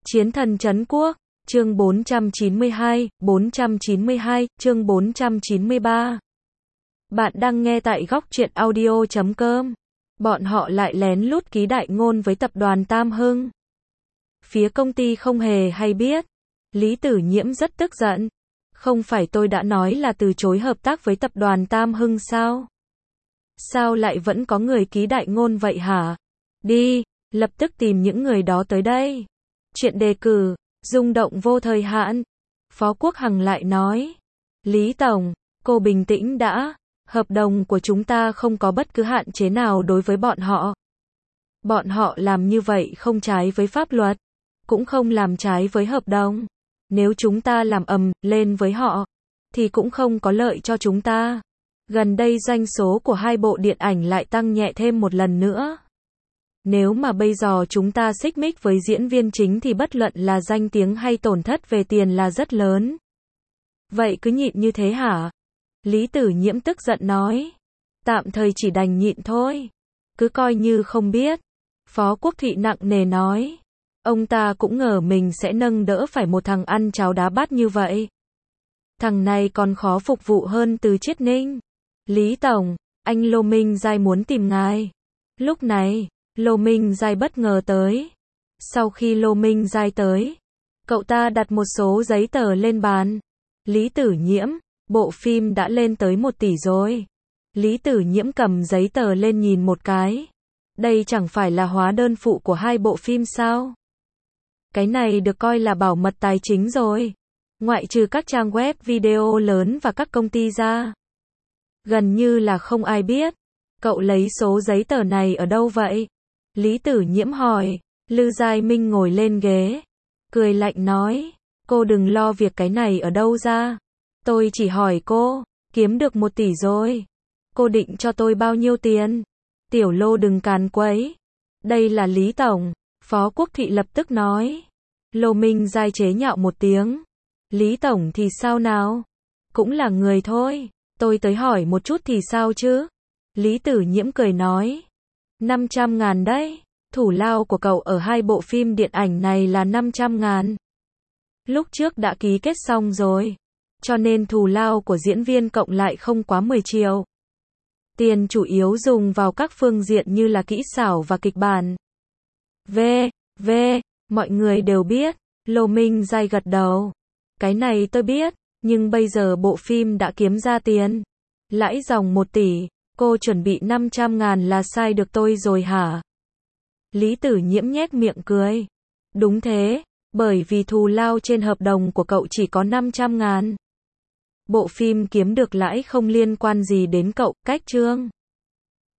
Chiến thần trấn quốc, chương 492, chương 493. Bạn đang nghe tại góc truyện audio.com. Bọn họ lại lén lút ký đại ngôn với tập đoàn Tam Hưng. Phía công ty không hề hay biết. Lý Tử Nhiễm rất tức giận. Không phải tôi đã nói là từ chối hợp tác với tập đoàn Tam Hưng sao? Sao lại vẫn có người ký đại ngôn vậy hả? Đi, lập tức tìm những người đó tới đây. Chuyện đề cử, rung động vô thời hạn. Phó Quốc Hằng lại nói. Lý Tổng, cô bình tĩnh đã. Hợp đồng của chúng ta không có bất cứ hạn chế nào đối với bọn họ. Bọn họ làm như vậy không trái với pháp luật, cũng không làm trái với hợp đồng. Nếu chúng ta làm ầm lên với họ, thì cũng không có lợi cho chúng ta. Gần đây doanh số của hai bộ điện ảnh lại tăng nhẹ thêm một lần nữa. Nếu mà bây giờ chúng ta xích mích với diễn viên chính thì bất luận là danh tiếng hay tổn thất về tiền là rất lớn. Vậy cứ nhịn như thế hả? Lý Tử Nhiễm tức giận nói. Tạm thời chỉ đành nhịn thôi. Cứ coi như không biết. Phó Quốc Thụy nặng nề nói. Ông ta cũng ngờ mình sẽ nâng đỡ phải một thằng ăn cháo đá bát như vậy. Thằng này còn khó phục vụ hơn Từ Chiết Ninh. Lý Tổng, anh Lô Minh Giai muốn tìm ngài. Lúc này, Lô Minh Giai bất ngờ tới. Sau khi Lô Minh Giai tới, cậu ta đặt một số giấy tờ lên bàn. Lý Tử Nhiễm, bộ phim đã lên tới 1 tỷ rồi. Lý Tử Nhiễm cầm giấy tờ lên nhìn một cái. Đây chẳng phải là hóa đơn phụ của hai bộ phim sao? Cái này được coi là bảo mật tài chính rồi. Ngoại trừ các trang web video lớn và các công ty ra, gần như là không ai biết. Cậu lấy số giấy tờ này ở đâu vậy? Lý Tử Nhiễm hỏi. Lư Giai Minh ngồi lên ghế, cười lạnh nói. Cô đừng lo việc cái này ở đâu ra. Tôi chỉ hỏi cô, kiếm được 1 tỷ rồi. Cô định cho tôi bao nhiêu tiền? Tiểu Lô đừng càn quấy. Đây là Lý Tổng. Phó Quốc Thụy lập tức nói. Lô Minh Giai chế nhạo một tiếng. Lý Tổng thì sao nào? Cũng là người thôi. Tôi tới hỏi một chút thì sao chứ? Lý Tử Nhiễm cười nói. 500.000 đấy. Thủ lao của cậu ở hai bộ phim điện ảnh này là 500.000. Lúc trước đã ký kết xong rồi. Cho nên thù lao của diễn viên cộng lại không quá 10 triệu. Tiền chủ yếu dùng vào các phương diện như là kỹ xảo và kịch bản. Mọi người đều biết. Lô Minh Giai gật đầu. Cái này tôi biết, nhưng bây giờ bộ phim đã kiếm ra tiền. Lãi dòng 1 tỷ, cô chuẩn bị 500.000 là sai được tôi rồi hả? Lý Tử Nhiễm nhếch miệng cười. Đúng thế, bởi vì thù lao trên hợp đồng của cậu chỉ có 500.000. Bộ phim kiếm được lãi không liên quan gì đến cậu, cách chương.